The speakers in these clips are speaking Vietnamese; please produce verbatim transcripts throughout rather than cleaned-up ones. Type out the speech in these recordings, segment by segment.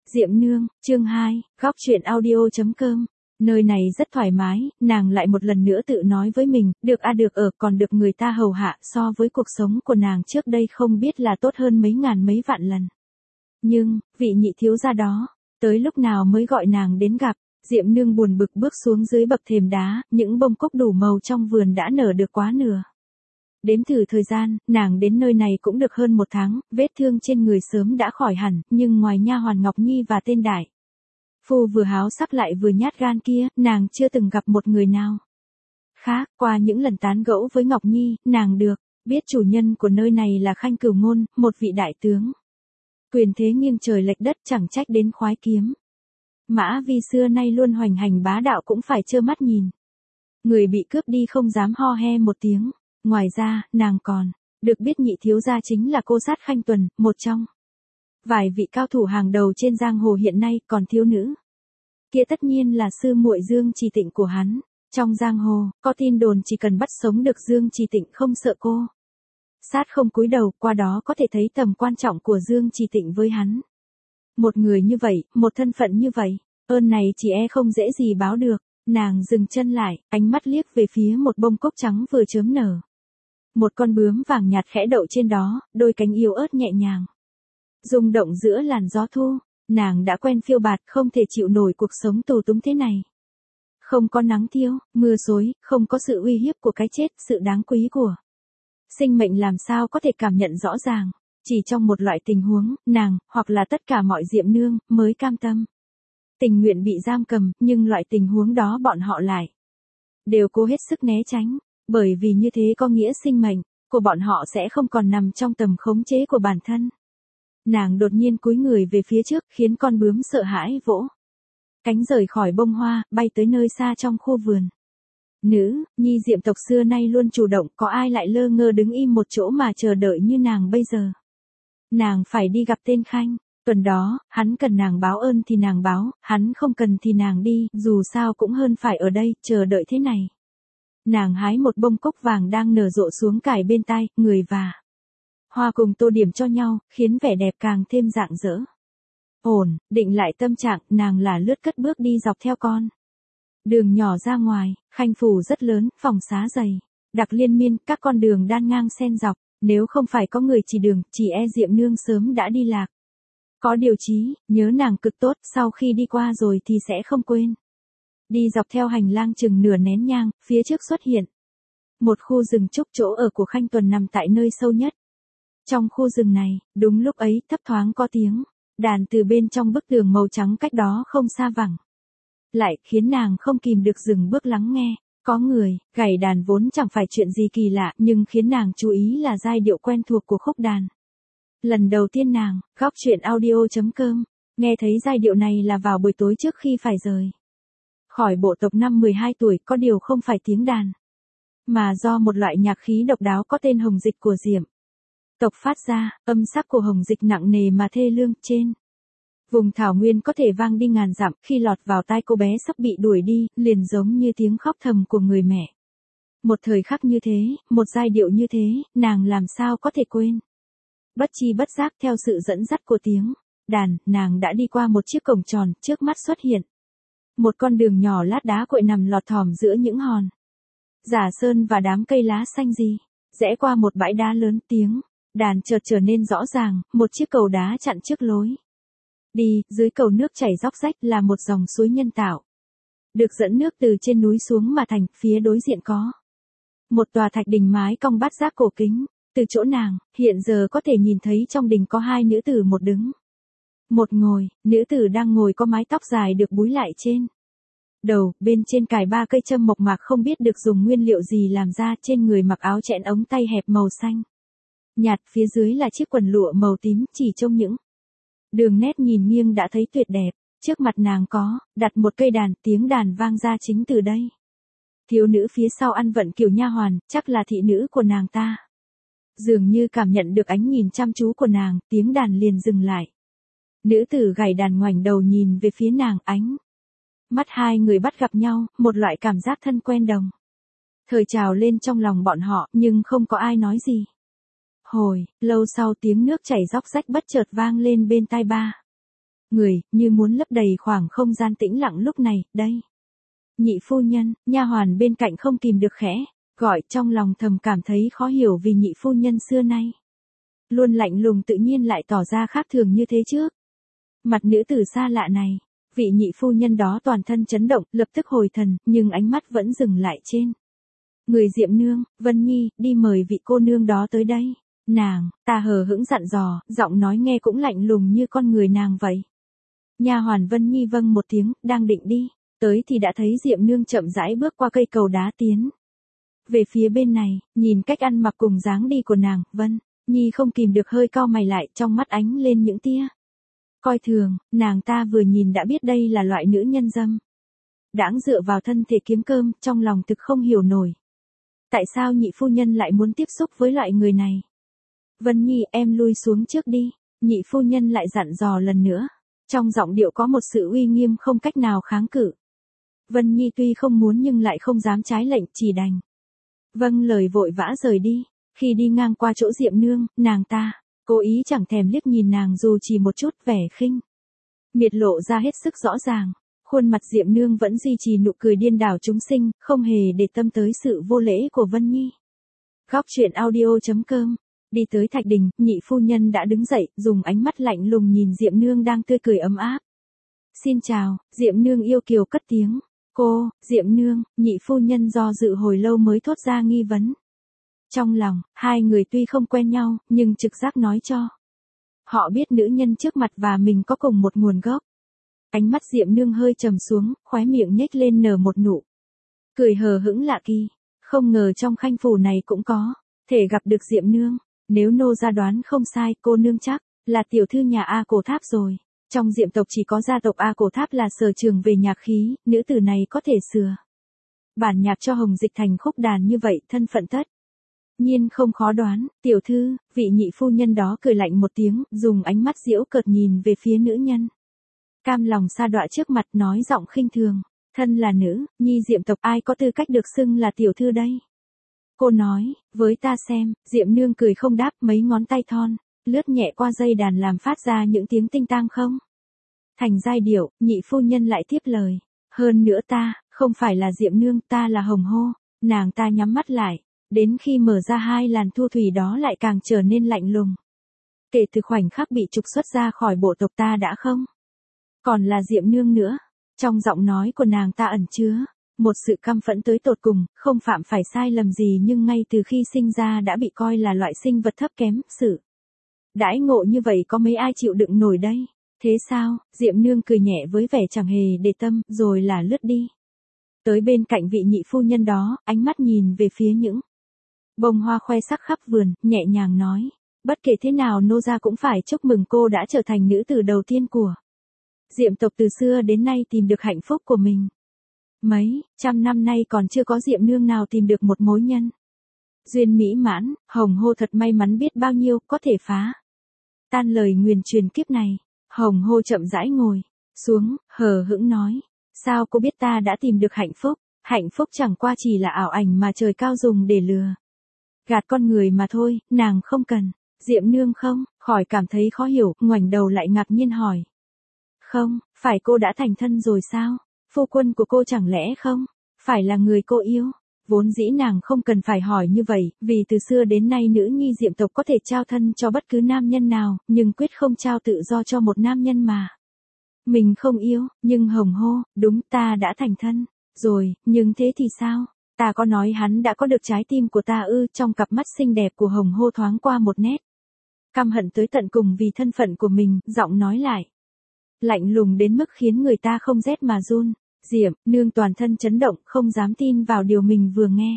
Diệm Nương, chương hai, góc chuyện audio.com. Nơi này rất thoải mái, nàng lại một lần nữa tự nói với mình, được a được ở còn được người ta hầu hạ, so với cuộc sống của nàng trước đây không biết là tốt hơn mấy ngàn mấy vạn lần. Nhưng, vị nhị thiếu gia đó, tới lúc nào mới gọi nàng đến gặp. Diệm Nương buồn bực bước xuống dưới bậc thềm đá, những bông cúc đủ màu trong vườn đã nở được quá nửa. Đếm thử thời gian, nàng đến nơi này cũng được hơn một tháng, vết thương trên người sớm đã khỏi hẳn, nhưng ngoài nha hoàn Ngọc Nhi và tên đại phu vừa háo sắc lại vừa nhát gan kia, nàng chưa từng gặp một người nào khác. Qua những lần tán gẫu với Ngọc Nhi, nàng được biết chủ nhân của nơi này là Khanh Cửu Ngôn, một vị đại tướng. Quyền thế nghiêng trời lệch đất, chẳng trách đến khoái kiếm mã vì xưa nay luôn hoành hành bá đạo cũng phải trơ mắt nhìn người bị cướp đi không dám ho he một tiếng. Ngoài ra, nàng còn được biết nhị thiếu gia chính là cô sát Khanh Tuần, một trong vài vị cao thủ hàng đầu trên giang hồ hiện nay. Còn thiếu nữ kia tất nhiên là sư muội Dương Trì Tịnh của hắn. Trong giang hồ, có tin đồn chỉ cần bắt sống được Dương Trì Tịnh không sợ cô sát không cúi đầu, qua đó có thể thấy tầm quan trọng của Dương Trì Tịnh với hắn. Một người như vậy, một thân phận như vậy, ơn này chỉ e không dễ gì báo được. Nàng dừng chân lại, ánh mắt liếc về phía một bông cúc trắng vừa chớm nở. Một con bướm vàng nhạt khẽ đậu trên đó, đôi cánh yếu ớt nhẹ nhàng rung động giữa làn gió thu. Nàng đã quen phiêu bạt, không thể chịu nổi cuộc sống tù túng thế này. Không có nắng thiêu, mưa xối, không có sự uy hiếp của cái chết, sự đáng quý của sinh mệnh làm sao có thể cảm nhận rõ ràng. Chỉ trong một loại tình huống, nàng, hoặc là tất cả mọi Diệm Nương, mới cam tâm tình nguyện bị giam cầm, nhưng loại tình huống đó bọn họ lại đều cố hết sức né tránh, bởi vì như thế có nghĩa sinh mệnh của bọn họ sẽ không còn nằm trong tầm khống chế của bản thân. Nàng đột nhiên cúi người về phía trước, khiến con bướm sợ hãi vỗ cánh rời khỏi bông hoa, bay tới nơi xa trong khu vườn. Nữ nhi Diệm tộc xưa nay luôn chủ động, có ai lại lơ ngơ đứng im một chỗ mà chờ đợi như nàng bây giờ. Nàng phải đi gặp tên Khanh Tuần đó, hắn cần nàng báo ơn thì nàng báo, hắn không cần thì nàng đi, dù sao cũng hơn phải ở đây, chờ đợi thế này. Nàng hái một bông cúc vàng đang nở rộ xuống cài bên tai, người và hoa cùng tô điểm cho nhau, khiến vẻ đẹp càng thêm rạng rỡ. Ổn, định lại tâm trạng, nàng là lướt cất bước đi dọc theo con đường nhỏ ra ngoài. Khanh phủ rất lớn, phòng xá dày đặc liên miên, các con đường đan ngang xen dọc, nếu không phải có người chỉ đường, chỉ e Diệm Nương sớm đã đi lạc. Có điều chí, nhớ nàng cực tốt, sau khi đi qua rồi thì sẽ không quên. Đi dọc theo hành lang chừng nửa nén nhang, phía trước xuất hiện một khu rừng trúc. Chỗ ở của Khanh Tuần nằm tại nơi sâu nhất trong khu rừng này. Đúng lúc ấy, thấp thoáng có tiếng đàn từ bên trong bức tường màu trắng cách đó không xa vẳng lại, khiến nàng không kìm được dừng bước lắng nghe. Có người gảy đàn vốn chẳng phải chuyện gì kỳ lạ, nhưng khiến nàng chú ý là giai điệu quen thuộc của khúc đàn. Lần đầu tiên nàng, góc chuyện audio.com, nghe thấy giai điệu này là vào buổi tối trước khi phải rời khỏi bộ tộc năm mười hai tuổi, có điều không phải tiếng đàn, mà do một loại nhạc khí độc đáo có tên hồng dịch của Diệm tộc phát ra. Âm sắc của hồng dịch nặng nề mà thê lương, trên vùng thảo nguyên có thể vang đi ngàn dặm, khi lọt vào tai cô bé sắp bị đuổi đi, liền giống như tiếng khóc thầm của người mẹ. Một thời khắc như thế, một giai điệu như thế, nàng làm sao có thể quên. Bất chi bất giác, theo sự dẫn dắt của tiếng đàn, nàng đã đi qua một chiếc cổng tròn, trước mắt xuất hiện một con đường nhỏ lát đá cội nằm lọt thỏm giữa những hòn giả sơn và đám cây lá xanh gì. Rẽ qua một bãi đá lớn, tiếng đàn chợt trở nên rõ ràng. Một chiếc cầu đá chặn trước lối đi, dưới cầu nước chảy róc rách là một dòng suối nhân tạo, được dẫn nước từ trên núi xuống mà thành. Phía đối diện có một tòa thạch đình mái cong bát giác cổ kính. Từ chỗ nàng hiện giờ có thể nhìn thấy trong đình có hai nữ tử, một đứng một ngồi. Nữ tử đang ngồi có mái tóc dài được búi lại trên đầu, bên trên cài ba cây châm mộc mạc không biết được dùng nguyên liệu gì làm ra. Trên người mặc áo chẽn ống tay hẹp màu xanh nhạt, phía dưới là chiếc quần lụa màu tím, chỉ trông những đường nét nhìn nghiêng đã thấy tuyệt đẹp. Trước mặt nàng có đặt một cây đàn, tiếng đàn vang ra chính từ đây. Thiếu nữ phía sau ăn vận kiểu nha hoàn, chắc là thị nữ của nàng ta. Dường như cảm nhận được ánh nhìn chăm chú của nàng, tiếng đàn liền dừng lại. Nữ tử gảy đàn ngoảnh đầu nhìn về phía nàng, ánh mắt hai người bắt gặp nhau, một loại cảm giác thân quen đồng thời trào lên trong lòng bọn họ, nhưng không có ai nói gì. Hồi lâu sau, tiếng nước chảy róc rách bất chợt vang lên bên tai ba người, như muốn lấp đầy khoảng không gian tĩnh lặng lúc này, đây. Nhị phu nhân, nha hoàn bên cạnh không kìm được khẽ, gọi trong lòng thầm cảm thấy khó hiểu vì nhị phu nhân xưa nay. Luôn lạnh lùng tự nhiên lại tỏ ra khác thường như thế trước. Mặt nữ tử xa lạ này, vị nhị phu nhân đó toàn thân chấn động, lập tức hồi thần, nhưng ánh mắt vẫn dừng lại trên. Người Diệm Nương, Vân Nhi, đi mời vị cô nương đó tới đây. Nàng, ta hờ hững dặn dò, giọng nói nghe cũng lạnh lùng như con người nàng vậy. Nha hoàn Vân Nhi vâng một tiếng, đang định đi, tới thì đã thấy Diệm Nương chậm rãi bước qua cây cầu đá tiến về phía bên này, nhìn cách ăn mặc cùng dáng đi của nàng, Vân Nhi không kìm được hơi cau mày lại, trong mắt ánh lên những tia coi thường. Nàng ta vừa nhìn đã biết đây là loại nữ nhân dâm đãng dựa vào thân thể kiếm cơm, trong lòng thực không hiểu nổi. Tại sao nhị phu nhân lại muốn tiếp xúc với loại người này? Vân Nhi, em lui xuống trước đi, nhị phu nhân lại dặn dò lần nữa. Trong giọng điệu có một sự uy nghiêm không cách nào kháng cự. Vân Nhi tuy không muốn nhưng lại không dám trái lệnh, chỉ đành vâng lời vội vã rời đi. Khi đi ngang qua chỗ Diệm Nương, nàng ta cố ý chẳng thèm liếc nhìn nàng dù chỉ một chút, vẻ khinh miệt lộ ra hết sức rõ ràng. Khuôn mặt Diệm Nương vẫn duy trì nụ cười điên đảo chúng sinh, không hề để tâm tới sự vô lễ của Vân Nhi. Góc truyện audio chấm com. Đi tới thạch đình, nhị phu nhân đã đứng dậy, dùng ánh mắt lạnh lùng nhìn Diệm Nương đang tươi cười ấm áp. Xin chào, Diệm Nương yêu kiều cất tiếng. Cô, Diệm Nương, nhị phu nhân do dự hồi lâu mới thốt ra nghi vấn. Trong lòng, hai người tuy không quen nhau, nhưng trực giác nói cho họ biết nữ nhân trước mặt và mình có cùng một nguồn gốc. Ánh mắt Diệm Nương hơi trầm xuống, khóe miệng nhếch lên nở một nụ cười hờ hững lạ kỳ. Không ngờ trong khanh phủ này cũng có thể gặp được Diệm Nương. Nếu nô gia đoán không sai, cô nương chắc là tiểu thư nhà A Cổ Tháp rồi. Trong Diệm tộc chỉ có gia tộc A Cổ Tháp là sở trường về nhạc khí, nữ tử này có thể sửa bản nhạc cho Hồng Dịch thành khúc đàn như vậy, thân phận tất nhiên không khó đoán. Tiểu thư, vị nhị phu nhân đó cười lạnh một tiếng, dùng ánh mắt giễu cợt nhìn về phía nữ nhân cam lòng sa đọa trước mặt, nói giọng khinh thường. Thân là nữ nhi Diệm tộc, ai có tư cách được xưng là tiểu thư đây? Cô nói với ta xem. Diệm Nương cười không đáp, mấy ngón tay thon lướt nhẹ qua dây đàn làm phát ra những tiếng tinh tang không thành giai điệu. Nhị phu nhân lại tiếp lời. Hơn nữa ta không phải là Diệm Nương, ta là Hồng Hô. Nàng ta nhắm mắt lại, đến khi mở ra hai làn thu thủy đó lại càng trở nên lạnh lùng. Kể từ khoảnh khắc bị trục xuất ra khỏi bộ tộc, ta đã không còn là Diệm Nương nữa. Trong giọng nói của nàng ta ẩn chứa một sự căm phẫn tới tột cùng, không phạm phải sai lầm gì nhưng ngay từ khi sinh ra đã bị coi là loại sinh vật thấp kém. Sự đãi ngộ như vậy có mấy ai chịu đựng nổi đây? Thế sao? Diệm Nương cười nhẹ với vẻ chẳng hề để tâm, rồi là lướt đi tới bên cạnh vị nhị phu nhân đó, ánh mắt nhìn về phía những bông hoa khoe sắc khắp vườn, nhẹ nhàng nói. Bất kể thế nào nô gia cũng phải chúc mừng cô đã trở thành nữ tử đầu tiên của Diệm tộc, từ xưa đến nay tìm được hạnh phúc của mình. Mấy trăm năm nay còn chưa có Diệm Nương nào tìm được một mối nhân duyên mỹ mãn. Hồng Hô thật may mắn biết bao nhiêu, có thể phá tan lời nguyền truyền kiếp này. Hồng Hô chậm rãi ngồi xuống, hờ hững nói. Sao cô biết ta đã tìm được hạnh phúc? Hạnh phúc chẳng qua chỉ là ảo ảnh mà trời cao dùng để lừa gạt con người mà thôi, nàng không cần. Diệm Nương không khỏi cảm thấy khó hiểu, ngoảnh đầu lại ngạc nhiên hỏi. Không, phải cô đã thành thân rồi sao? Phu quân của cô chẳng lẽ không phải là người cô yêu? Vốn dĩ nàng không cần phải hỏi như vậy, vì từ xưa đến nay nữ nhi Diệm tộc có thể trao thân cho bất cứ nam nhân nào, nhưng quyết không trao tự do cho một nam nhân mà mình không yêu. Nhưng Hồng Hô, đúng, ta đã thành thân rồi, nhưng thế thì sao? Ta có nói hắn đã có được trái tim của ta ư? Trong cặp mắt xinh đẹp của Hồng Hô thoáng qua một nét căm hận tới tận cùng vì thân phận của mình, giọng nói lại lạnh lùng đến mức khiến người ta không rét mà run. Diệm Nương toàn thân chấn động, không dám tin vào điều mình vừa nghe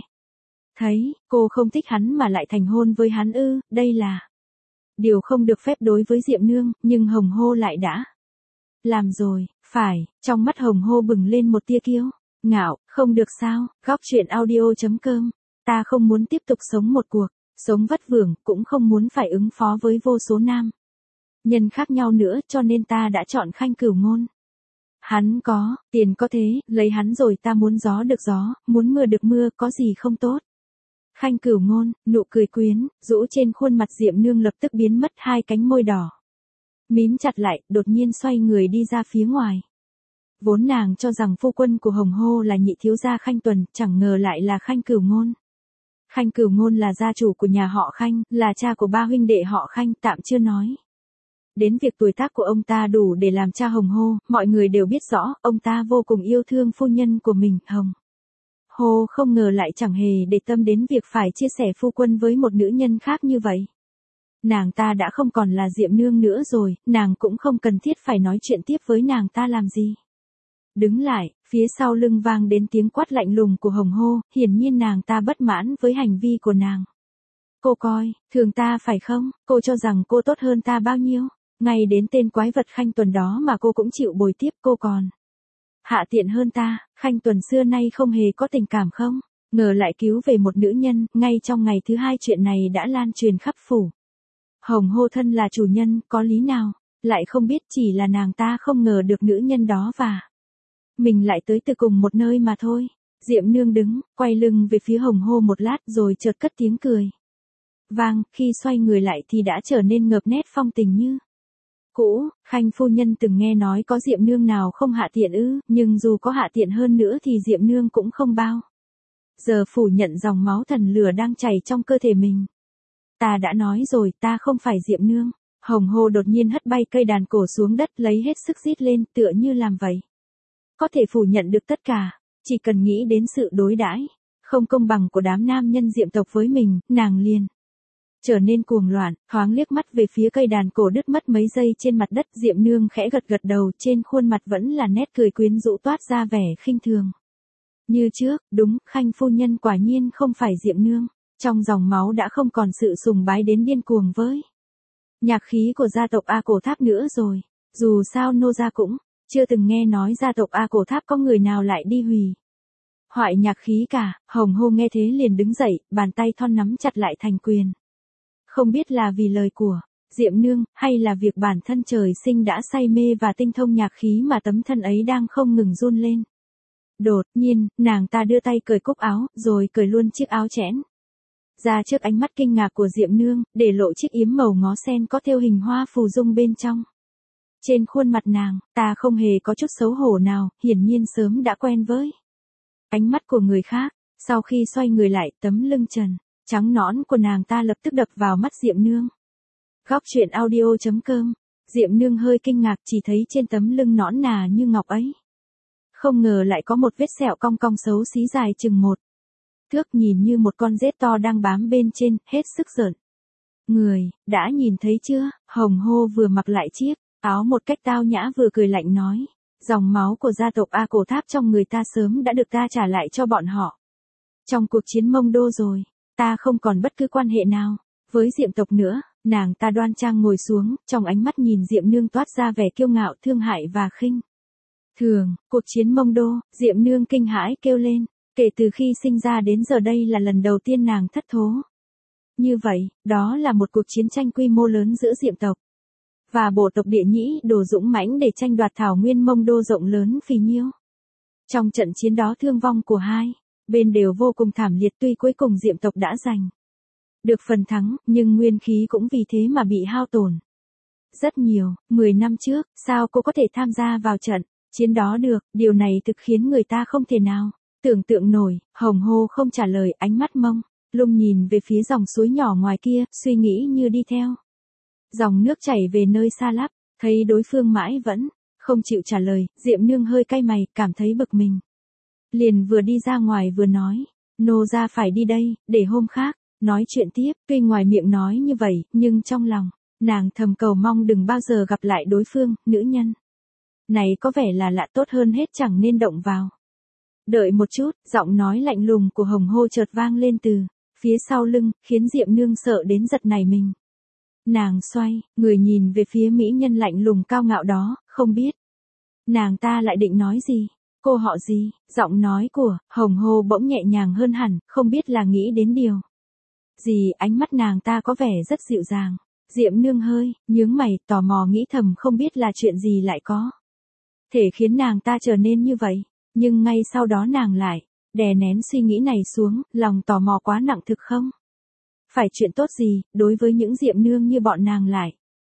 thấy. Cô không thích hắn mà lại thành hôn với hắn ư? Đây là điều không được phép đối với Diệm Nương, nhưng Hồng Hô lại đã làm rồi. Phải. Trong mắt Hồng Hô bừng lên một tia kiêu ngạo. Không được sao? Góc truyện audio chấm com. Ta không muốn tiếp tục sống một cuộc sống vất vưởng, cũng không muốn phải ứng phó với vô số nam nhân khác nhau nữa, cho nên ta đã chọn Khanh Cửu Ngôn. Hắn có tiền có thế, lấy hắn rồi ta muốn gió được gió, muốn mưa được mưa, có gì không tốt. Khanh Cửu Ngôn, nụ cười quyến rũ trên khuôn mặt Diệm Nương lập tức biến mất, hai cánh môi đỏ Mím chặt lại, đột nhiên xoay người đi ra phía ngoài. Vốn nàng cho rằng phu quân của Hồng Hô là nhị thiếu gia Khanh Tuần, chẳng ngờ lại là Khanh Cửu Ngôn. Khanh Cửu Ngôn là gia chủ của nhà họ Khanh, là cha của ba huynh đệ họ Khanh, tạm chưa nói. Đến việc tuổi tác của ông ta đủ để làm cha Hồng Hô, mọi người đều biết rõ, ông ta vô cùng yêu thương phu nhân của mình, Hồng Hô không ngờ lại chẳng hề để tâm đến việc phải chia sẻ phu quân với một nữ nhân khác như vậy. Nàng ta đã không còn là Diệm Nương nữa rồi, nàng cũng không cần thiết phải nói chuyện tiếp với nàng ta làm gì. Đứng lại, phía sau lưng vang đến tiếng quát lạnh lùng của Hồng Hô, hiển nhiên nàng ta bất mãn với hành vi của nàng. Cô coi, thường ta phải không, cô cho rằng cô tốt hơn ta bao nhiêu, ngay đến tên quái vật Khanh Tuần đó mà cô cũng chịu bồi tiếp, cô còn hạ tiện hơn ta. Khanh Tuần xưa nay không hề có tình cảm không, ngờ lại cứu về một nữ nhân, ngay trong ngày thứ hai chuyện này đã lan truyền khắp phủ. Hồng Hô thân là chủ nhân, có lý nào, lại không biết chỉ là nàng ta không ngờ được nữ nhân đó và mình lại tới từ cùng một nơi mà thôi. Diệm Nương đứng, quay lưng về phía Hồng Hô một lát rồi chợt cất tiếng cười vang, khi xoay người lại thì đã trở nên ngập nét phong tình như cũ. Khanh phu nhân từng nghe nói có Diệm Nương nào không hạ tiện ư, nhưng dù có hạ tiện hơn nữa thì Diệm Nương cũng không bao giờ phủ nhận dòng máu thần lửa đang chảy trong cơ thể mình. Ta đã nói rồi, ta không phải Diệm Nương. Hồng Hô đột nhiên hất bay cây đàn cổ xuống đất, lấy hết sức rít lên, tựa như làm vậy có thể phủ nhận được tất cả. Chỉ cần nghĩ đến sự đối đãi không công bằng của đám nam nhân Diệm tộc với mình, nàng liền trở nên cuồng loạn, thoáng liếc mắt về phía cây đàn cổ đứt mất mấy giây trên mặt đất. Diệm Nương khẽ gật gật đầu, trên khuôn mặt vẫn là nét cười quyến rũ toát ra vẻ khinh thường. Như trước, đúng, Khanh phu nhân quả nhiên không phải Diệm Nương. Trong dòng máu đã không còn sự sùng bái đến điên cuồng với nhạc khí của gia tộc A Cổ Tháp nữa rồi. Dù sao nô gia cũng chưa từng nghe nói gia tộc A Cổ Tháp có người nào lại đi hủy hoại nhạc khí cả. Hồng Hô nghe thế liền đứng dậy, bàn tay thon nắm chặt lại thành quyền. Không biết là vì lời của Diệm Nương, hay là việc bản thân trời sinh đã say mê và tinh thông nhạc khí mà tấm thân ấy đang không ngừng run lên. Đột nhiên, nàng ta đưa tay cởi cúc áo, rồi cởi luôn chiếc áo chẽn ra trước ánh mắt kinh ngạc của Diệm Nương, để lộ chiếc yếm màu ngó sen có thêu hình hoa phù dung bên trong. Trên khuôn mặt nàng, ta không hề có chút xấu hổ nào, hiển nhiên sớm đã quen với ánh mắt của người khác. Sau khi xoay người lại, tấm lưng trần trắng nõn của nàng ta lập tức đập vào mắt Diệm Nương. Góc truyện audio chấm com. Diệm Nương hơi kinh ngạc, chỉ thấy trên tấm lưng nõn nà như ngọc ấy, không ngờ lại có một vết sẹo cong cong xấu xí dài chừng một thước, nhìn như một con rết to đang bám bên trên, hết sức rợn người. Đã nhìn thấy chưa? Hồng Hô vừa mặc lại chiếc áo một cách tao nhã vừa cười lạnh nói, dòng máu của gia tộc A Cổ Tháp trong người ta sớm đã được ta trả lại cho bọn họ trong cuộc chiến Mông Đô rồi. Ta không còn bất cứ quan hệ nào với Diệm tộc nữa. Nàng ta đoan trang ngồi xuống, trong ánh mắt nhìn Diệm Nương toát ra vẻ kiêu ngạo, thương hại và khinh thường. Cuộc chiến Mông Đô, Diệm Nương kinh hãi kêu lên. Kể từ khi sinh ra đến giờ đây là lần đầu tiên nàng thất thố như vậy. Đó là một cuộc chiến tranh quy mô lớn giữa Diệm tộc và bộ tộc Địa Nhĩ Đồ dũng mãnh để tranh đoạt thảo nguyên Mông Đô rộng lớn phì nhiêu. Trong trận chiến đó thương vong của hai bên đều vô cùng thảm liệt, tuy cuối cùng Diệm tộc đã giành được phần thắng, nhưng nguyên khí cũng vì thế mà bị hao tổn rất nhiều. Mười năm trước, sao cô có thể tham gia vào trận chiến đó được? Điều này thực khiến người ta không thể nào tưởng tượng nổi. Hồng Hô không trả lời, ánh mắt mông lung nhìn về phía dòng suối nhỏ ngoài kia, suy nghĩ như đi theo dòng nước chảy về nơi xa lắc. Thấy đối phương mãi vẫn không chịu trả lời, Diệm Nương hơi cay mày, cảm thấy bực mình. Liền vừa đi ra ngoài vừa nói, nô gia phải đi đây, để hôm khác nói chuyện tiếp. Tuy ngoài miệng nói như vậy, nhưng trong lòng nàng thầm cầu mong đừng bao giờ gặp lại đối phương. Nữ nhân này có vẻ là lạ, tốt hơn hết chẳng nên động vào. Đợi một chút, giọng nói lạnh lùng của Hồng Hô chợt vang lên từ phía sau lưng, khiến Diệm Nương sợ đến giật nảy mình. Nàng xoay người nhìn về phía mỹ nhân lạnh lùng cao ngạo đó, không biết nàng ta lại định nói gì. Cô họ gì? Giọng nói của Hồng Hô bỗng nhẹ nhàng hơn hẳn, không biết là nghĩ đến điều gì. Ánh mắt nàng ta có vẻ rất dịu dàng. Diệm Nương hơi nhướng mày, tò mò nghĩ thầm không biết là chuyện gì lại có thể khiến nàng ta trở nên như vậy. Nhưng ngay sau đó nàng lại đè nén suy nghĩ này xuống, lòng tò mò quá nặng thực không phải chuyện tốt gì, đối với những Diệm Nương như bọn nàng lại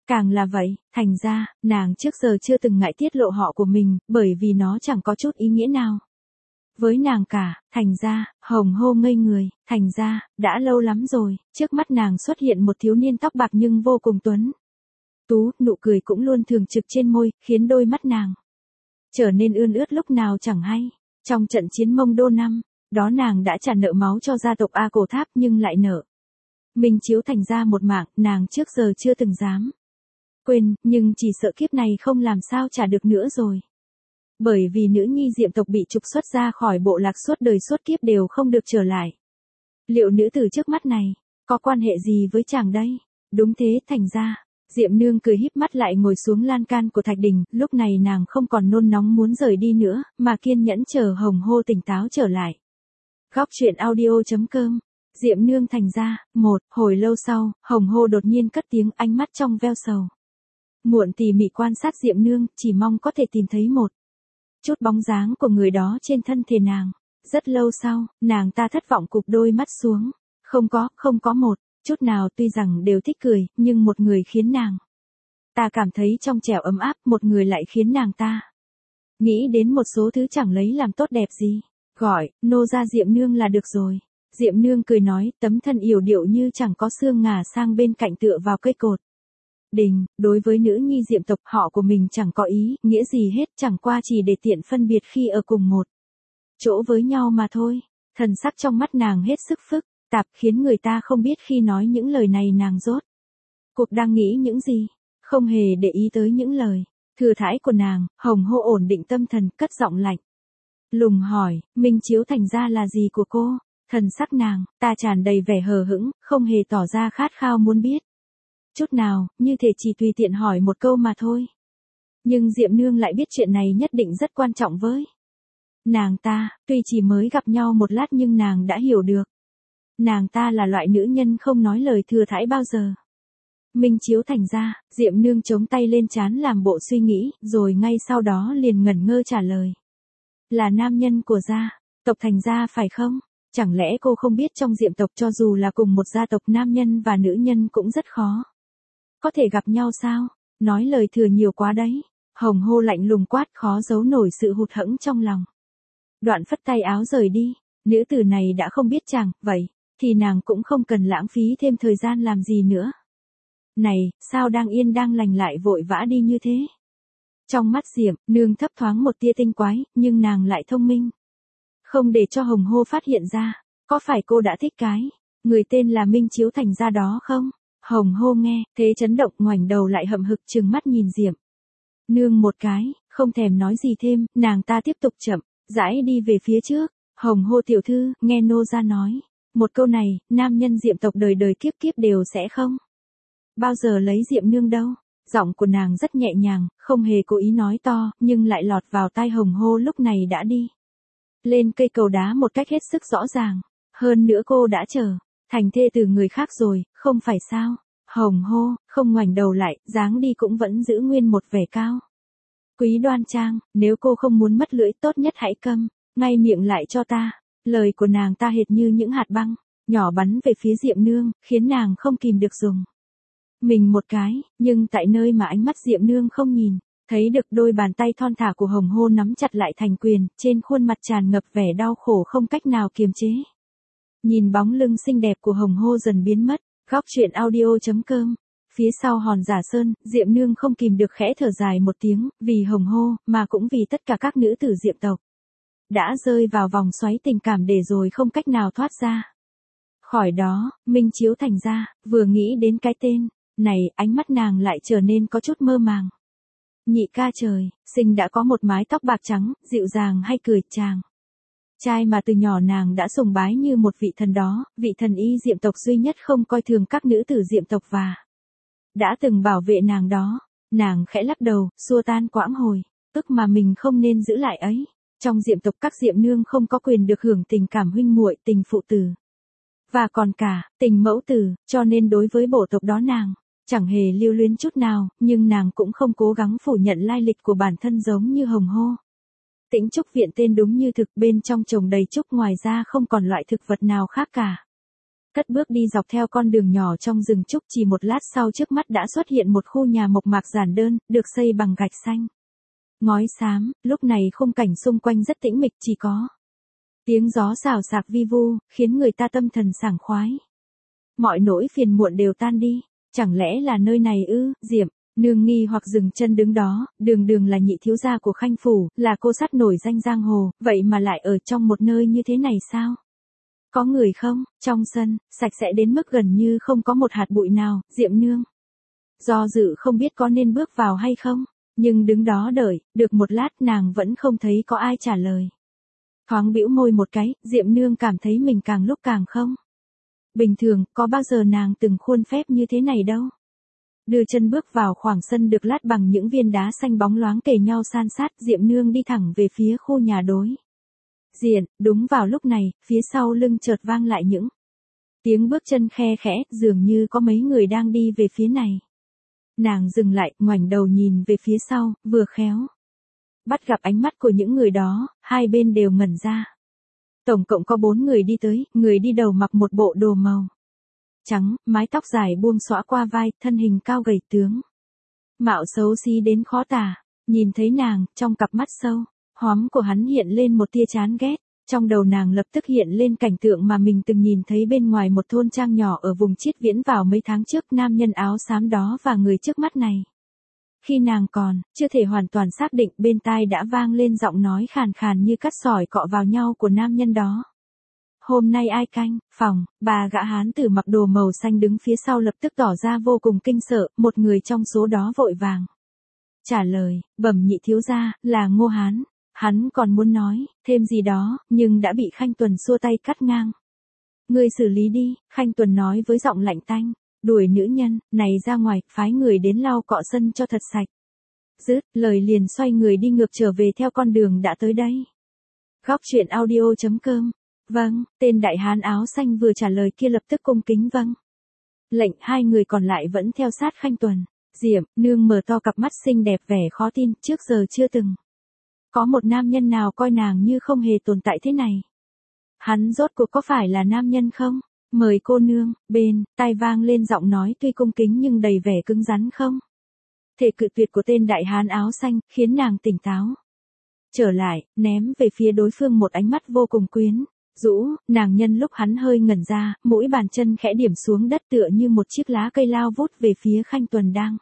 Càng là vậy, thành ra, nàng trước giờ chưa từng ngại tiết lộ họ của mình, bởi vì nó chẳng có chút ý nghĩa nào với nàng cả. Thành ra, Hồng Hô ngây người, thành ra, đã lâu lắm rồi, trước mắt nàng xuất hiện một thiếu niên tóc bạc nhưng vô cùng tuấn tú, nụ cười cũng luôn thường trực trên môi, khiến đôi mắt nàng trở nên ươn ướt lúc nào chẳng hay. Trong trận chiến Mông Đô năm đó nàng đã trả nợ máu cho gia tộc A Cổ Tháp nhưng lại nợ Minh Chiếu Thành ra một mạng, nàng trước giờ chưa từng dám quên, nhưng chỉ sợ kiếp này không làm sao trả được nữa rồi. Bởi vì nữ nhi Diệm tộc bị trục xuất ra khỏi bộ lạc, suốt đời suốt kiếp đều không được trở lại. Liệu nữ tử trước mắt này có quan hệ gì với chàng đây? Đúng thế, thành ra, Diệm Nương cười híp mắt lại ngồi xuống lan can của thạch đình, lúc này nàng không còn nôn nóng muốn rời đi nữa, mà kiên nhẫn chờ Hồng Hô tỉnh táo trở lại. Góc truyện audio chấm com. Diệm Nương thành ra, một, hồi lâu sau, Hồng Hô đột nhiên cất tiếng, ánh mắt trong veo sầu muộn tỉ mỉ quan sát Diệm Nương, chỉ mong có thể tìm thấy một chút bóng dáng của người đó trên thân thể nàng. Rất lâu sau, nàng ta thất vọng cụp đôi mắt xuống. Không có, không có một chút nào, tuy rằng đều thích cười, nhưng một người khiến nàng ta cảm thấy trong trẻo ấm áp, một người lại khiến nàng ta nghĩ đến một số thứ chẳng lấy làm tốt đẹp gì. Gọi, nô ra Diệm Nương là được rồi. Diệm Nương cười nói, tấm thân yểu điệu như chẳng có xương ngả sang bên cạnh tựa vào cây cột đình. Đối với nữ nhi Diệm tộc, họ của mình chẳng có ý nghĩa gì hết, chẳng qua chỉ để tiện phân biệt khi ở cùng một chỗ với nhau mà thôi. Thần sắc trong mắt nàng hết sức phức tạp, khiến người ta không biết khi nói những lời này nàng rốt cuộc đang nghĩ những gì. Không hề để ý tới những lời thừa thãi của nàng, Hồng Hô ổn định tâm thần, cất giọng lạnh lùng hỏi, Minh Chiếu Thành ra là gì của cô? Thần sắc nàng ta tràn đầy vẻ hờ hững, không hề tỏ ra khát khao muốn biết chút nào, như thể chỉ tùy tiện hỏi một câu mà thôi. Nhưng Diệm Nương lại biết chuyện này nhất định rất quan trọng với nàng ta, tuy chỉ mới gặp nhau một lát nhưng nàng đã hiểu được. Nàng ta là loại nữ nhân không nói lời thừa thãi bao giờ. Minh Chiếu Thành ra, Diệm Nương chống tay lên trán làm bộ suy nghĩ, rồi ngay sau đó liền ngẩn ngơ trả lời. Là nam nhân của gia tộc Thành gia phải không? Chẳng lẽ cô không biết trong Diệm tộc cho dù là cùng một gia tộc, nam nhân và nữ nhân cũng rất khó có thể gặp nhau sao? Nói lời thừa nhiều quá đấy. Hồng Hô lạnh lùng quát, khó giấu nổi sự hụt hẫng trong lòng. Đoạn phất tay áo rời đi. Nữ tử này đã không biết chàng, vậy thì nàng cũng không cần lãng phí thêm thời gian làm gì nữa. Này, sao đang yên đang lành lại vội vã đi như thế? Trong mắt Diệm Nương thấp thoáng một tia tinh quái, nhưng nàng lại thông minh, không để cho Hồng Hô phát hiện ra. Có phải cô đã thích cái người tên là Minh Chiếu Thành ra đó không? Hồng Hô nghe thế chấn động, ngoảnh đầu lại hậm hực trừng mắt nhìn Diệm Nương một cái, không thèm nói gì thêm. Nàng ta tiếp tục chậm rãi đi về phía trước. Hồng Hô tiểu thư, nghe nô gia nói một câu này, nam nhân Diệm tộc đời đời kiếp kiếp đều sẽ không bao giờ lấy Diệm Nương đâu. Giọng của nàng rất nhẹ nhàng, không hề cố ý nói to, nhưng lại lọt vào tai Hồng Hô lúc này đã đi lên cây cầu đá một cách hết sức rõ ràng. Hơn nữa cô đã trở thành thê từ người khác rồi, không phải sao? Hồng Hô không ngoảnh đầu lại, dáng đi cũng vẫn giữ nguyên một vẻ cao quý đoan trang. Nếu cô không muốn mất lưỡi, tốt nhất hãy câm ngay miệng lại cho ta. Lời của nàng ta hệt như những hạt băng nhỏ bắn về phía Diệm Nương, khiến nàng không kìm được dùng mình một cái. Nhưng tại nơi mà ánh mắt Diệm Nương không nhìn thấy được, đôi bàn tay thon thả của Hồng Hô nắm chặt lại thành quyền, trên khuôn mặt tràn ngập vẻ đau khổ không cách nào kiềm chế. Nhìn bóng lưng xinh đẹp của Hồng Hô dần biến mất. Góc truyện audio chấm com. Phía sau Hòn Giả Sơn, Diệm Nương không kìm được khẽ thở dài một tiếng, vì Hồng Hô, mà cũng vì tất cả các nữ tử Diệm tộc đã rơi vào vòng xoáy tình cảm để rồi không cách nào thoát ra khỏi đó. Minh Chiếu Thành ra, vừa nghĩ đến cái tên này, ánh mắt nàng lại trở nên có chút mơ màng. Nhị ca trời sinh đã có một mái tóc bạc trắng, dịu dàng hay cười, chàng trai mà từ nhỏ nàng đã sùng bái như một vị thần đó, vị thần y Diệm tộc duy nhất không coi thường các nữ tử Diệm tộc và đã từng bảo vệ nàng đó. Nàng khẽ lắc đầu, xua tan quãng hồi tức mà mình không nên giữ lại ấy. Trong Diệm tộc, các Diệm Nương không có quyền được hưởng tình cảm huynh muội, tình phụ tử và còn cả tình mẫu tử, cho nên đối với bộ tộc đó nàng chẳng hề lưu luyến chút nào. Nhưng nàng cũng không cố gắng phủ nhận lai lịch của bản thân giống như Hồng Hô. Tĩnh Trúc Viện tên đúng như thực, bên trong trồng đầy trúc, ngoài ra không còn loại thực vật nào khác cả. Cất bước đi dọc theo con đường nhỏ trong rừng trúc, chỉ một lát sau trước mắt đã xuất hiện một khu nhà mộc mạc giản đơn, được xây bằng gạch xanh. Ngói xám, lúc này khung cảnh xung quanh rất tĩnh mịch, chỉ có tiếng gió xào xạc vi vu, khiến người ta tâm thần sảng khoái. Mọi nỗi phiền muộn đều tan đi, chẳng lẽ là nơi này ư? Diệm Nương nghi hoặc dừng chân đứng đó, đường đường là nhị thiếu gia của Khanh phủ, là cô sắt nổi danh giang hồ, vậy mà lại ở trong một nơi như thế này sao? Có người không? Trong sân, sạch sẽ đến mức gần như không có một hạt bụi nào. Diệm Nương do dự không biết có nên bước vào hay không, nhưng đứng đó đợi, được một lát nàng vẫn không thấy có ai trả lời. Thoáng bĩu môi một cái, Diệm Nương cảm thấy mình càng lúc càng không bình thường, có bao giờ nàng từng khuôn phép như thế này đâu. Đưa chân bước vào khoảng sân được lát bằng những viên đá xanh bóng loáng kề nhau san sát, Diệm Nương đi thẳng về phía khu nhà đối diện. Đúng vào lúc này, phía sau lưng chợt vang lại những tiếng bước chân khe khẽ, dường như có mấy người đang đi về phía này. Nàng dừng lại, ngoảnh đầu nhìn về phía sau, vừa khéo bắt gặp ánh mắt của những người đó, hai bên đều ngẩn ra. Tổng cộng có bốn người đi tới, người đi đầu mặc một bộ đồ màu trắng, mái tóc dài buông xõa qua vai, thân hình cao gầy tướng mạo xấu xí đến khó tả. Nhìn thấy nàng, trong cặp mắt sâu hóm của hắn hiện lên một tia chán ghét. Trong đầu nàng lập tức hiện lên cảnh tượng mà mình từng nhìn thấy bên ngoài một thôn trang nhỏ ở vùng Chiết Viễn vào mấy tháng trước, nam nhân áo xám đó và người trước mắt này. Khi nàng còn chưa thể hoàn toàn xác định, bên tai đã vang lên giọng nói khàn khàn như cắt sỏi cọ vào nhau của nam nhân đó. Hôm nay ai canh phòng? Bà gã hán tử mặc đồ màu xanh đứng phía sau lập tức tỏ ra vô cùng kinh sợ, một người trong số đó vội vàng trả lời, bẩm nhị thiếu gia, là Ngô Hán. Hắn còn muốn nói thêm gì đó, nhưng đã bị Khanh Tuần xua tay cắt ngang. Ngươi xử lý đi, Khanh Tuần nói với giọng lạnh tanh, đuổi nữ nhân này ra ngoài, phái người đến lau cọ sân cho thật sạch. Dứt lời liền xoay người đi ngược trở về theo con đường đã tới đây. Góc truyện audio chấm com. Vâng, tên đại hán áo xanh vừa trả lời kia lập tức cung kính vâng lệnh, hai người còn lại vẫn theo sát Khanh Tuần. Diệm Nương mở to cặp mắt xinh đẹp vẻ khó tin, trước giờ chưa từng có một nam nhân nào coi nàng như không hề tồn tại thế này. Hắn rốt cuộc có phải là nam nhân không? Mời cô nương. Bên tai vang lên giọng nói tuy cung kính nhưng đầy vẻ cứng rắn không thể cự tuyệt của tên đại hán áo xanh, khiến nàng tỉnh táo trở lại, ném về phía đối phương một ánh mắt vô cùng quyến rũ. Nàng nhân lúc hắn hơi ngẩn ra, mũi bàn chân khẽ điểm xuống đất tựa như một chiếc lá cây lao vút về phía Khanh Tuần đang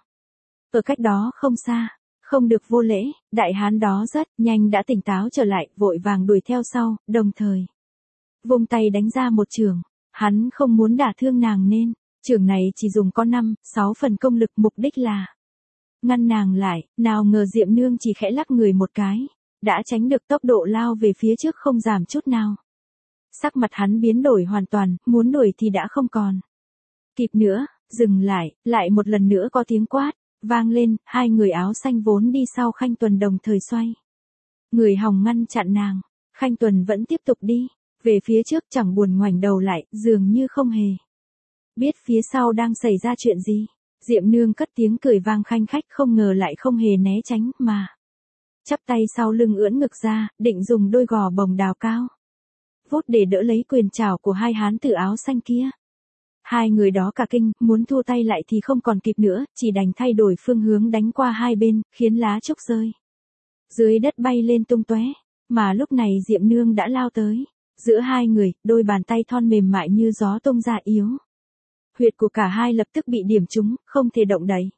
ở cách đó không xa. Không được vô lễ, đại hán đó rất nhanh đã tỉnh táo trở lại, vội vàng đuổi theo sau, đồng thời vung tay đánh ra một chưởng. Hắn không muốn đả thương nàng nên chưởng này chỉ dùng có năm, sáu phần công lực, mục đích là ngăn nàng lại. Nào ngờ Diệm Nương chỉ khẽ lắc người một cái, đã tránh được, tốc độ lao về phía trước không giảm chút nào. Sắc mặt hắn biến đổi hoàn toàn, muốn đuổi thì đã không còn kịp nữa. Dừng lại, lại một lần nữa có tiếng quát vang lên, hai người áo xanh vốn đi sau Khanh Tuần đồng thời xoay người hòng ngăn chặn nàng. Khanh Tuần vẫn tiếp tục đi về phía trước, chẳng buồn ngoảnh đầu lại, dường như không hề biết phía sau đang xảy ra chuyện gì. Diệm Nương cất tiếng cười vang khanh khách, không ngờ lại không hề né tránh, mà chắp tay sau lưng ưỡn ngực ra, định dùng đôi gò bồng đào cao vút để đỡ lấy quyền trảo của hai hán tử áo xanh kia. Hai người đó cả kinh, muốn thua tay lại thì không còn kịp nữa, chỉ đành thay đổi phương hướng đánh qua hai bên, khiến lá trúc rơi dưới đất bay lên tung tóe. Mà lúc này Diệm Nương đã lao tới giữa hai người, đôi bàn tay thon mềm mại như gió tung ra, yếu huyệt của cả hai lập tức bị điểm trúng, không thể động đậy.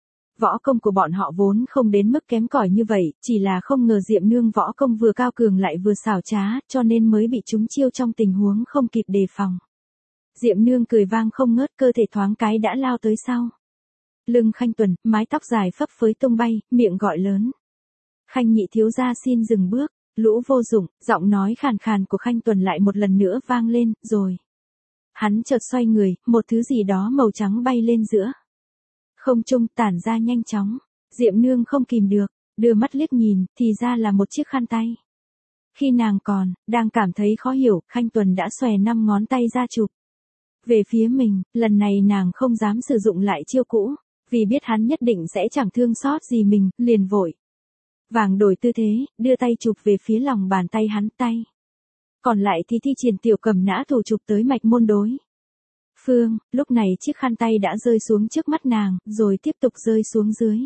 Võ công của bọn họ vốn không đến mức kém cỏi như vậy, chỉ là không ngờ Diệm Nương võ công vừa cao cường lại vừa xảo trá, cho nên mới bị trúng chiêu trong tình huống không kịp đề phòng. Diệm Nương cười vang không ngớt, cơ thể thoáng cái đã lao tới sau lưng Khanh Tuần, mái tóc dài phấp phới tung bay, miệng gọi lớn, Khanh nhị thiếu gia xin dừng bước. Lũ vô dụng, giọng nói khàn khàn của Khanh Tuần lại một lần nữa vang lên, rồi hắn chợt xoay người, một thứ gì đó màu trắng bay lên giữa không trung, tản ra nhanh chóng. Diệm Nương không kìm được, đưa mắt liếc nhìn, thì ra là một chiếc khăn tay. Khi nàng còn đang cảm thấy khó hiểu, Khanh Tuần đã xòe năm ngón tay ra chụp về phía mình. Lần này nàng không dám sử dụng lại chiêu cũ, vì biết hắn nhất định sẽ chẳng thương xót gì mình, liền vội vàng đổi tư thế, đưa tay chụp về phía lòng bàn tay hắn, tay còn lại thì thi triển tiểu cầm nã thủ chụp tới mạch môn đối phương, lúc này chiếc khăn tay đã rơi xuống trước mắt nàng, rồi tiếp tục rơi xuống dưới.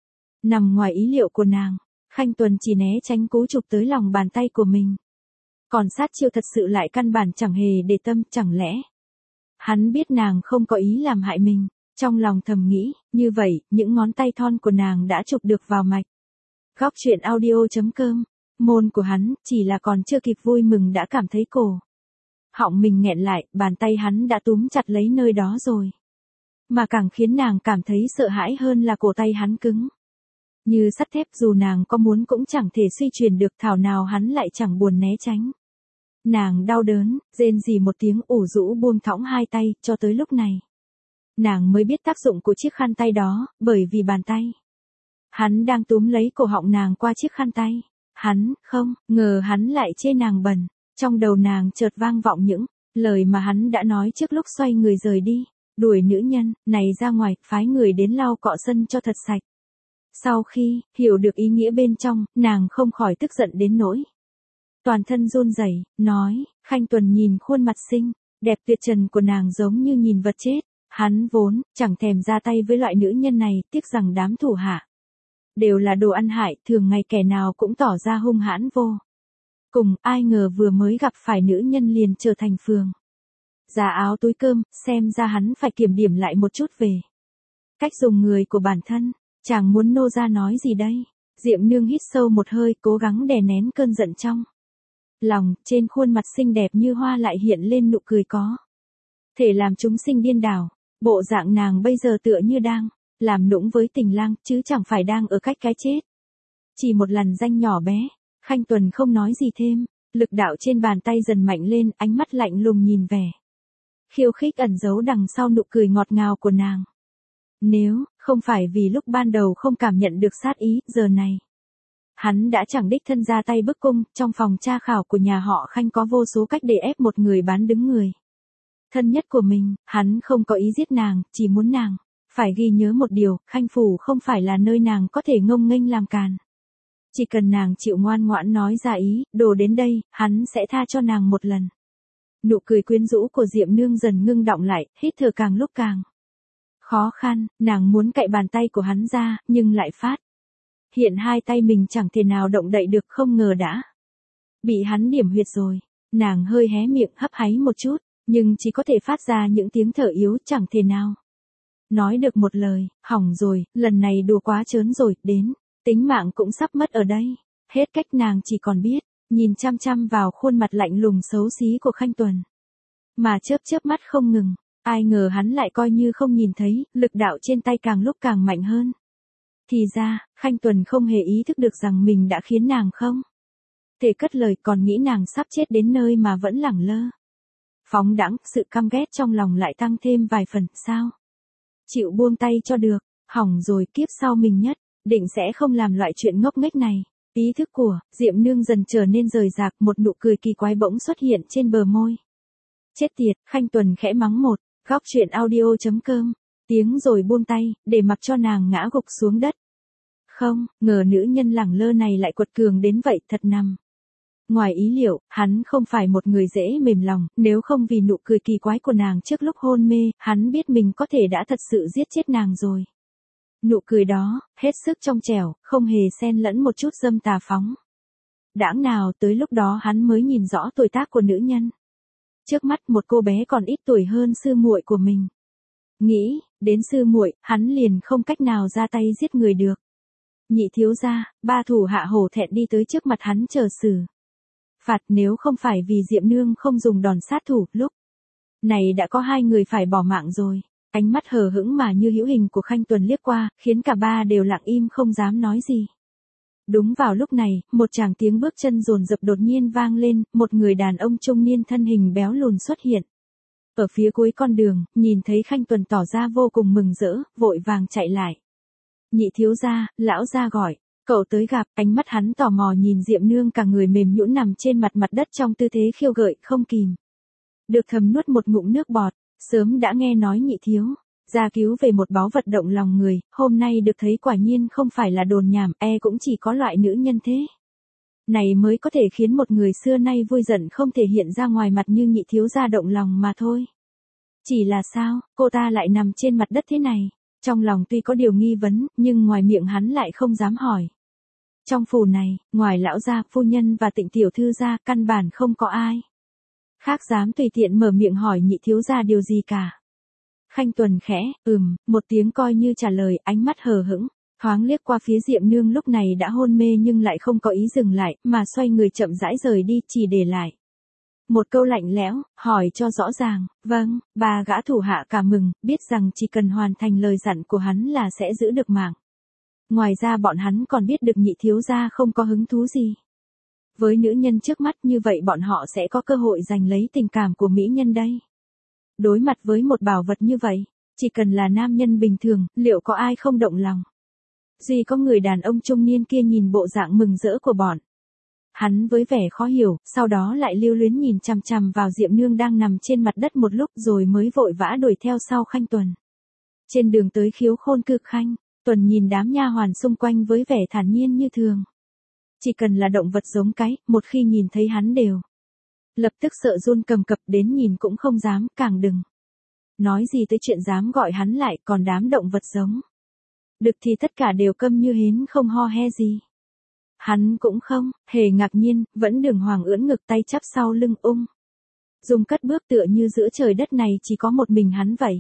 Nằm ngoài ý liệu của nàng, Khanh Tuần chỉ né tránh cú chụp tới lòng bàn tay của mình. Còn sát chiêu thật sự lại căn bản chẳng hề để tâm, chẳng lẽ. Hắn biết nàng không có ý làm hại mình, trong lòng thầm nghĩ, như vậy, những ngón tay thon của nàng đã chụp được vào mạch. Góc truyện audio.com, môn của hắn, chỉ là còn chưa kịp vui mừng đã cảm thấy cổ. Họng mình nghẹn lại, bàn tay hắn đã túm chặt lấy nơi đó rồi. Mà càng khiến nàng cảm thấy sợ hãi hơn là cổ tay hắn cứng. Như sắt thép, dù nàng có muốn cũng chẳng thể suy chuyển được, thảo nào hắn lại chẳng buồn né tránh. Nàng đau đớn, rên rỉ một tiếng ủ rũ buông thõng hai tay, cho tới lúc này. Nàng mới biết tác dụng của chiếc khăn tay đó, bởi vì bàn tay. Hắn đang túm lấy cổ họng nàng qua chiếc khăn tay. Hắn, không, ngờ hắn lại chê nàng bẩn. Trong đầu nàng chợt vang vọng những lời mà hắn đã nói trước lúc xoay người rời đi. Đuổi nữ nhân này ra ngoài, phái người đến lau cọ sân cho thật sạch. Sau khi hiểu được ý nghĩa bên trong, nàng không khỏi tức giận đến nỗi toàn thân run rẩy, nói, Khanh Tuần nhìn khuôn mặt xinh, đẹp tuyệt trần của nàng giống như nhìn vật chết. Hắn vốn chẳng thèm ra tay với loại nữ nhân này, tiếc rằng đám thủ hạ đều là đồ ăn hại, thường ngày kẻ nào cũng tỏ ra hung hãn vô cùng, ai ngờ vừa mới gặp phải nữ nhân liền trở thành phường giá áo túi cơm, xem ra hắn phải kiểm điểm lại một chút về cách dùng người của bản thân. Chàng muốn nô ra nói gì đây? Diệm Nương hít sâu một hơi, cố gắng đè nén cơn giận trong lòng, trên khuôn mặt xinh đẹp như hoa lại hiện lên nụ cười có thể làm chúng sinh điên đảo. Bộ dạng nàng bây giờ tựa như đang làm nũng với tình lang, chứ chẳng phải đang ở cách cái chết. Chỉ một lần danh nhỏ bé, Khanh Tuần không nói gì thêm, lực đạo trên bàn tay dần mạnh lên, ánh mắt lạnh lùng nhìn vẻ khiêu khích ẩn giấu đằng sau nụ cười ngọt ngào của nàng. Nếu không phải vì lúc ban đầu không cảm nhận được sát ý, giờ này hắn đã chẳng đích thân ra tay bức cung. Trong phòng tra khảo của nhà họ Khanh có vô số cách để ép một người bán đứng người thân nhất của mình. Hắn không có ý giết nàng, chỉ muốn nàng phải ghi nhớ một điều, Khanh phủ không phải là nơi nàng có thể ngông nghênh làm càn. Chỉ cần nàng chịu ngoan ngoãn nói ra ý đồ đến đây, hắn sẽ tha cho nàng một lần. Nụ cười quyến rũ của Diệm Nương dần ngưng đọng lại, hít thở càng lúc càng khó khăn. Nàng muốn cạy bàn tay của hắn ra, nhưng lại phát hiện hai tay mình chẳng thể nào động đậy được, không ngờ đã bị hắn điểm huyệt rồi. Nàng hơi hé miệng hấp háy một chút, nhưng chỉ có thể phát ra những tiếng thở yếu, chẳng thể nào nói được một lời. Hỏng rồi, lần này đùa quá trớn rồi, đến tính mạng cũng sắp mất ở đây. Hết cách, nàng chỉ còn biết nhìn chăm chăm vào khuôn mặt lạnh lùng xấu xí của Khanh Tuần, mà chớp chớp mắt không ngừng. Ai ngờ hắn lại coi như không nhìn thấy, lực đạo trên tay càng lúc càng mạnh hơn. Thì ra, Khanh Tuần không hề ý thức được rằng mình đã khiến nàng không thể cất lời, còn nghĩ nàng sắp chết đến nơi mà vẫn lẳng lơ phóng đãng. Sự căm ghét trong lòng lại tăng thêm vài phần. Sao chịu buông tay cho được? Hỏng rồi, kiếp sau mình nhất định sẽ không làm loại chuyện ngốc nghếch này. Ý thức của Diệm Nương dần trở nên rời rạc, một nụ cười kỳ quái bỗng xuất hiện trên bờ môi. Chết tiệt, Khanh Tuần khẽ mắng một góc truyện audio.com tiếng rồi buông tay, để mặc cho nàng ngã gục xuống đất. Không ngờ nữ nhân lẳng lơ này lại quật cường đến vậy, thật nằm ngoài ý liệu. Hắn không phải một người dễ mềm lòng, nếu không vì nụ cười kỳ quái của nàng trước lúc hôn mê, hắn biết mình có thể đã thật sự giết chết nàng rồi. Nụ cười đó, hết sức trong trẻo, không hề xen lẫn một chút dâm tà phóng đãng nào. Tới lúc đó hắn mới nhìn rõ tuổi tác của nữ nhân trước mắt, một cô bé còn ít tuổi hơn sư muội của mình. Nghĩ đến sư muội, hắn liền không cách nào ra tay giết người được. Nhị thiếu gia, ba thủ hạ hổ thẹn đi tới trước mặt hắn chờ xử phạt. Nếu không phải vì Diệm Nương không dùng đòn sát thủ, lúc này đã có hai người phải bỏ mạng rồi. Ánh mắt hờ hững mà như hữu hình của Khanh Tuần liếc qua, khiến cả ba đều lặng im không dám nói gì. Đúng vào lúc này, một tràng tiếng bước chân dồn dập đột nhiên vang lên, một người đàn ông trung niên thân hình béo lùn xuất hiện ở phía cuối con đường. Nhìn thấy Khanh Tuần tỏ ra vô cùng mừng rỡ, vội vàng chạy lại. Nhị thiếu gia, lão gia gọi cậu tới gặp. Ánh mắt hắn tò mò nhìn Diệm Nương cả người mềm nhũn nằm trên mặt mặt đất trong tư thế khiêu gợi, không kìm được thầm nuốt một ngụm nước bọt. Sớm đã nghe nói nhị thiếu gia cứu về một báu vật động lòng người, hôm nay được thấy quả nhiên không phải là đồn nhảm, e cũng chỉ có loại nữ nhân thế này mới có thể khiến một người xưa nay vui giận không thể hiện ra ngoài mặt như nhị thiếu gia động lòng mà thôi. Chỉ là sao, cô ta lại nằm trên mặt đất thế này? Trong lòng tuy có điều nghi vấn, nhưng ngoài miệng hắn lại không dám hỏi. Trong phủ này, ngoài lão gia, phu nhân và Tịnh tiểu thư ra, căn bản không có ai khác dám tùy tiện mở miệng hỏi nhị thiếu gia điều gì cả. Khanh Tuần khẽ, ừm, một tiếng coi như trả lời, ánh mắt hờ hững, thoáng liếc qua phía Diệm Nương lúc này đã hôn mê nhưng lại không có ý dừng lại, mà xoay người chậm rãi rời đi, chỉ để lại một câu lạnh lẽo, hỏi cho rõ ràng. Vâng, ba gã thủ hạ cả mừng, biết rằng chỉ cần hoàn thành lời dặn của hắn là sẽ giữ được mạng. Ngoài ra bọn hắn còn biết được nhị thiếu gia không có hứng thú gì với nữ nhân trước mắt, như vậy bọn họ sẽ có cơ hội giành lấy tình cảm của mỹ nhân đây. Đối mặt với một bảo vật như vậy, chỉ cần là nam nhân bình thường, liệu có ai không động lòng? Duy có người đàn ông trung niên kia nhìn bộ dạng mừng rỡ của bọn hắn với vẻ khó hiểu, sau đó lại lưu luyến nhìn chằm chằm vào Diệm Nương đang nằm trên mặt đất một lúc rồi mới vội vã đuổi theo sau Khanh Tuần. Trên đường tới Khiếu Khôn Cực Khanh, Tuần nhìn đám nha hoàn xung quanh với vẻ thản nhiên như thường. Chỉ cần là động vật giống cái, một khi nhìn thấy hắn đều lập tức sợ run cầm cập, đến nhìn cũng không dám, càng đừng nói gì tới chuyện dám gọi hắn lại. Còn đám động vật giống đực thì tất cả đều câm như hến, không ho he gì. Hắn cũng không hề ngạc nhiên, vẫn đường hoàng ưỡn ngực, tay chắp sau lưng, ung dung cất bước, tựa như giữa trời đất này chỉ có một mình hắn vậy.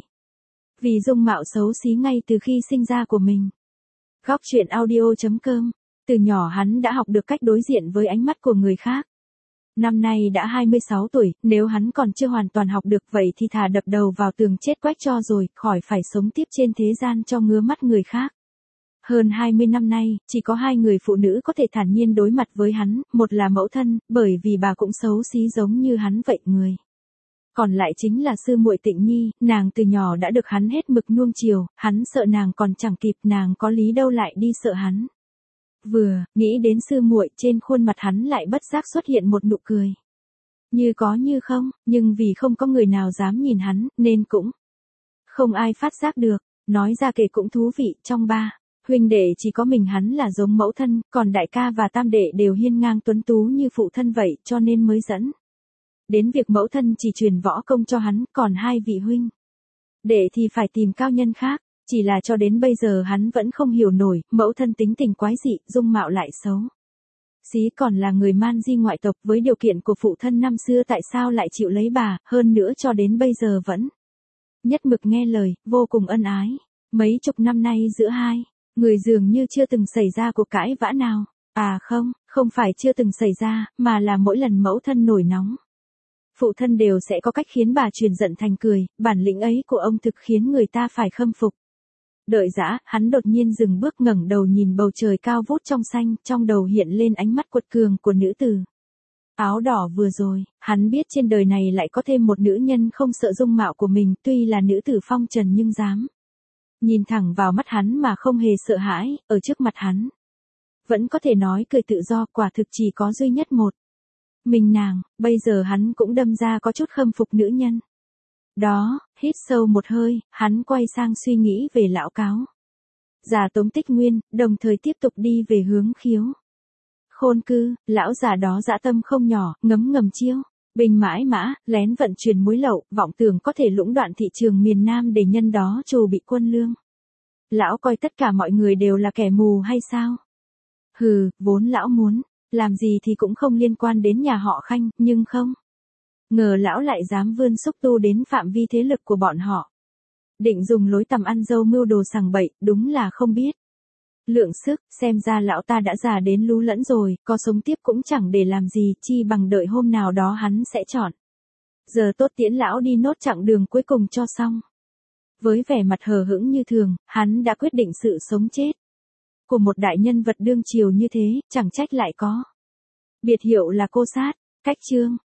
Vì dung mạo xấu xí ngay từ khi sinh ra của mình. Góc truyện audio chấm com. Từ nhỏ hắn đã học được cách đối diện với ánh mắt của người khác. Năm nay đã hai mươi sáu tuổi, nếu hắn còn chưa hoàn toàn học được vậy thì thà đập đầu vào tường chết quách cho rồi, khỏi phải sống tiếp trên thế gian cho ngứa mắt người khác. Hơn hai mươi năm nay, chỉ có hai người phụ nữ có thể thản nhiên đối mặt với hắn, một là mẫu thân, bởi vì bà cũng xấu xí giống như hắn vậy người. Còn lại chính là sư muội Tịnh Nhi, nàng từ nhỏ đã được hắn hết mực nuông chiều, hắn sợ nàng còn chẳng kịp, nàng có lý đâu lại đi sợ hắn. Vừa nghĩ đến sư muội, trên khuôn mặt hắn lại bất giác xuất hiện một nụ cười. Như có như không, nhưng vì không có người nào dám nhìn hắn, nên cũng không ai phát giác được. Nói ra kể cũng thú vị, trong ba huynh đệ chỉ có mình hắn là giống mẫu thân, còn đại ca và tam đệ đều hiên ngang tuấn tú như phụ thân vậy, cho nên mới dẫn đến việc mẫu thân chỉ truyền võ công cho hắn, còn hai vị huynh đệ thì phải tìm cao nhân khác. Chỉ là cho đến bây giờ hắn vẫn không hiểu nổi, mẫu thân tính tình quái dị, dung mạo lại xấu xí, còn là người man di ngoại tộc, với điều kiện của phụ thân năm xưa tại sao lại chịu lấy bà, hơn nữa cho đến bây giờ vẫn nhất mực nghe lời, vô cùng ân ái. Mấy chục năm nay giữa hai người dường như chưa từng xảy ra cuộc cãi vã nào. À không, không phải chưa từng xảy ra, mà là mỗi lần mẫu thân nổi nóng, phụ thân đều sẽ có cách khiến bà chuyển giận thành cười, bản lĩnh ấy của ông thực khiến người ta phải khâm phục. Đợi dã, hắn đột nhiên dừng bước, ngẩng đầu nhìn bầu trời cao vút trong xanh, trong đầu hiện lên ánh mắt quật cường của nữ tử áo đỏ vừa rồi. Hắn biết trên đời này lại có thêm một nữ nhân không sợ dung mạo của mình, tuy là nữ tử phong trần nhưng dám nhìn thẳng vào mắt hắn mà không hề sợ hãi, ở trước mặt hắn vẫn có thể nói cười tự do, quả thực chỉ có duy nhất một mình nàng. Bây giờ hắn cũng đâm ra có chút khâm phục nữ nhân đó. Hít sâu một hơi, hắn quay sang suy nghĩ về lão cáo già Tống Tích Nguyên, đồng thời tiếp tục đi về hướng Khiếu Khôn Cư. Lão già đó dã tâm không nhỏ, ngấm ngầm chiêu binh mãi mã, lén vận chuyển muối lậu, vọng tưởng có thể lũng đoạn thị trường miền Nam để nhân đó trù bị quân lương. Lão coi tất cả mọi người đều là kẻ mù hay sao? Hừ, vốn lão muốn làm gì thì cũng không liên quan đến nhà họ Khanh, nhưng không ngờ lão lại dám vươn xúc tu đến phạm vi thế lực của bọn họ. Định dùng lối tầm ăn dâu mưu đồ sằng bậy, đúng là không biết lượng sức. Xem ra lão ta đã già đến lú lẫn rồi, có sống tiếp cũng chẳng để làm gì, chi bằng đợi hôm nào đó hắn sẽ chọn giờ tốt tiễn lão đi nốt chặng đường cuối cùng cho xong. Với vẻ mặt hờ hững như thường, hắn đã quyết định sự sống chết của một đại nhân vật đương triều như thế, chẳng trách lại có biệt hiệu là cô sát. Cách chương